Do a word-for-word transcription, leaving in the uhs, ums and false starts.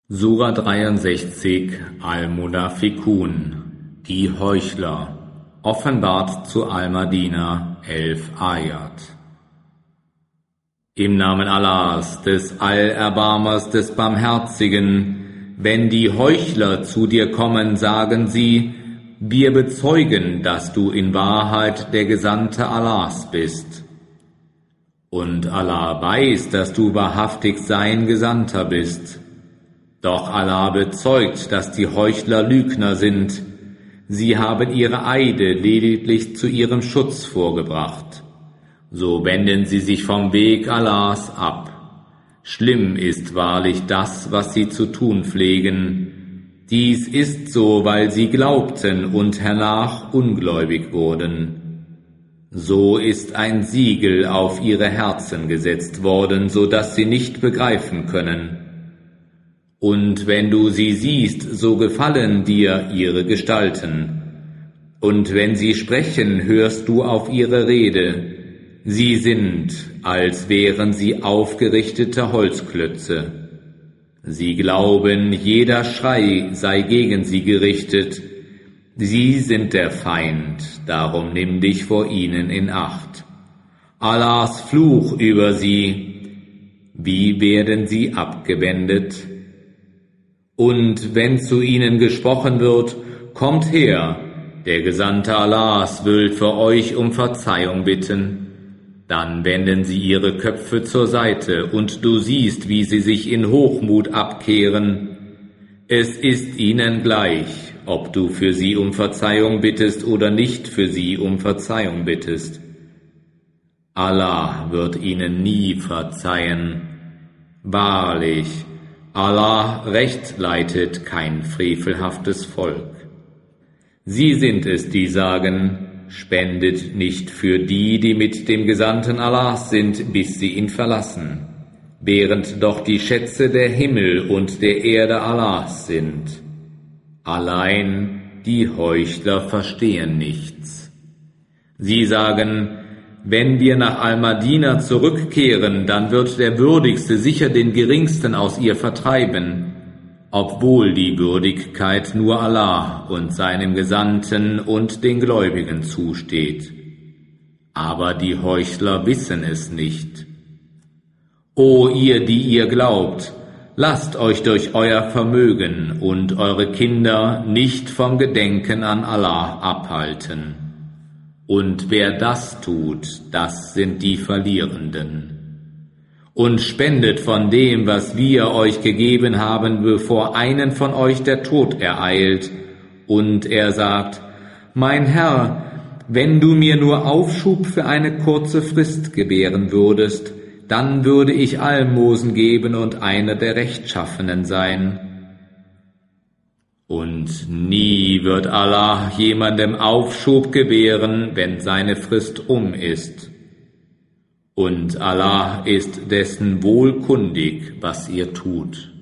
Sura dreiundsechzig Al-Munafikun, die Heuchler, offenbart zu Al-Madina, elf Ayat. Im Namen Allahs, des Allerbarmers, des Barmherzigen, wenn die Heuchler zu dir kommen, sagen sie, wir bezeugen, dass du in Wahrheit der Gesandte Allahs bist. Und Allah weiß, dass du wahrhaftig sein Gesandter bist. Doch Allah bezeugt, dass die Heuchler Lügner sind. Sie haben ihre Eide lediglich zu ihrem Schutz vorgebracht. So wenden sie sich vom Weg Allahs ab. Schlimm ist wahrlich das, was sie zu tun pflegen. Dies ist so, weil sie glaubten und hernach ungläubig wurden. So ist ein Siegel auf ihre Herzen gesetzt worden, so dass sie nicht begreifen können. Und wenn du sie siehst, so gefallen dir ihre Gestalten. Und wenn sie sprechen, hörst du auf ihre Rede. Sie sind, als wären sie aufgerichtete Holzklötze. Sie glauben, jeder Schrei sei gegen sie gerichtet. Sie sind der Feind, darum nimm dich vor ihnen in Acht. Allahs Fluch über sie. Wie werden sie abgewendet? Und wenn zu ihnen gesprochen wird, kommt her, der Gesandte Allahs will für euch um Verzeihung bitten. Dann wenden sie ihre Köpfe zur Seite, und du siehst, wie sie sich in Hochmut abkehren. Es ist ihnen gleich, ob du für sie um Verzeihung bittest oder nicht für sie um Verzeihung bittest. Allah wird ihnen nie verzeihen. Wahrlich, Allah recht leitet kein frevelhaftes Volk. Sie sind es, die sagen, spendet nicht für die, die mit dem Gesandten Allahs sind, bis sie ihn verlassen, während doch die Schätze der Himmel und der Erde Allahs sind. Allein die Heuchler verstehen nichts. Sie sagen, wenn wir nach Al-Madina zurückkehren, dann wird der Würdigste sicher den Geringsten aus ihr vertreiben, obwohl die Würdigkeit nur Allah und seinem Gesandten und den Gläubigen zusteht. Aber die Heuchler wissen es nicht. O ihr, die ihr glaubt, lasst euch durch euer Vermögen und eure Kinder nicht vom Gedenken an Allah abhalten. Und wer das tut, das sind die Verlierenden. Und spendet von dem, was wir euch gegeben haben, bevor einen von euch der Tod ereilt, und er sagt, mein Herr, wenn du mir nur Aufschub für eine kurze Frist gewähren würdest, dann würde ich Almosen geben und einer der Rechtschaffenen sein. Und nie wird Allah jemandem Aufschub gewähren, wenn seine Frist um ist. Und Allah ist dessen wohlkundig, was ihr tut.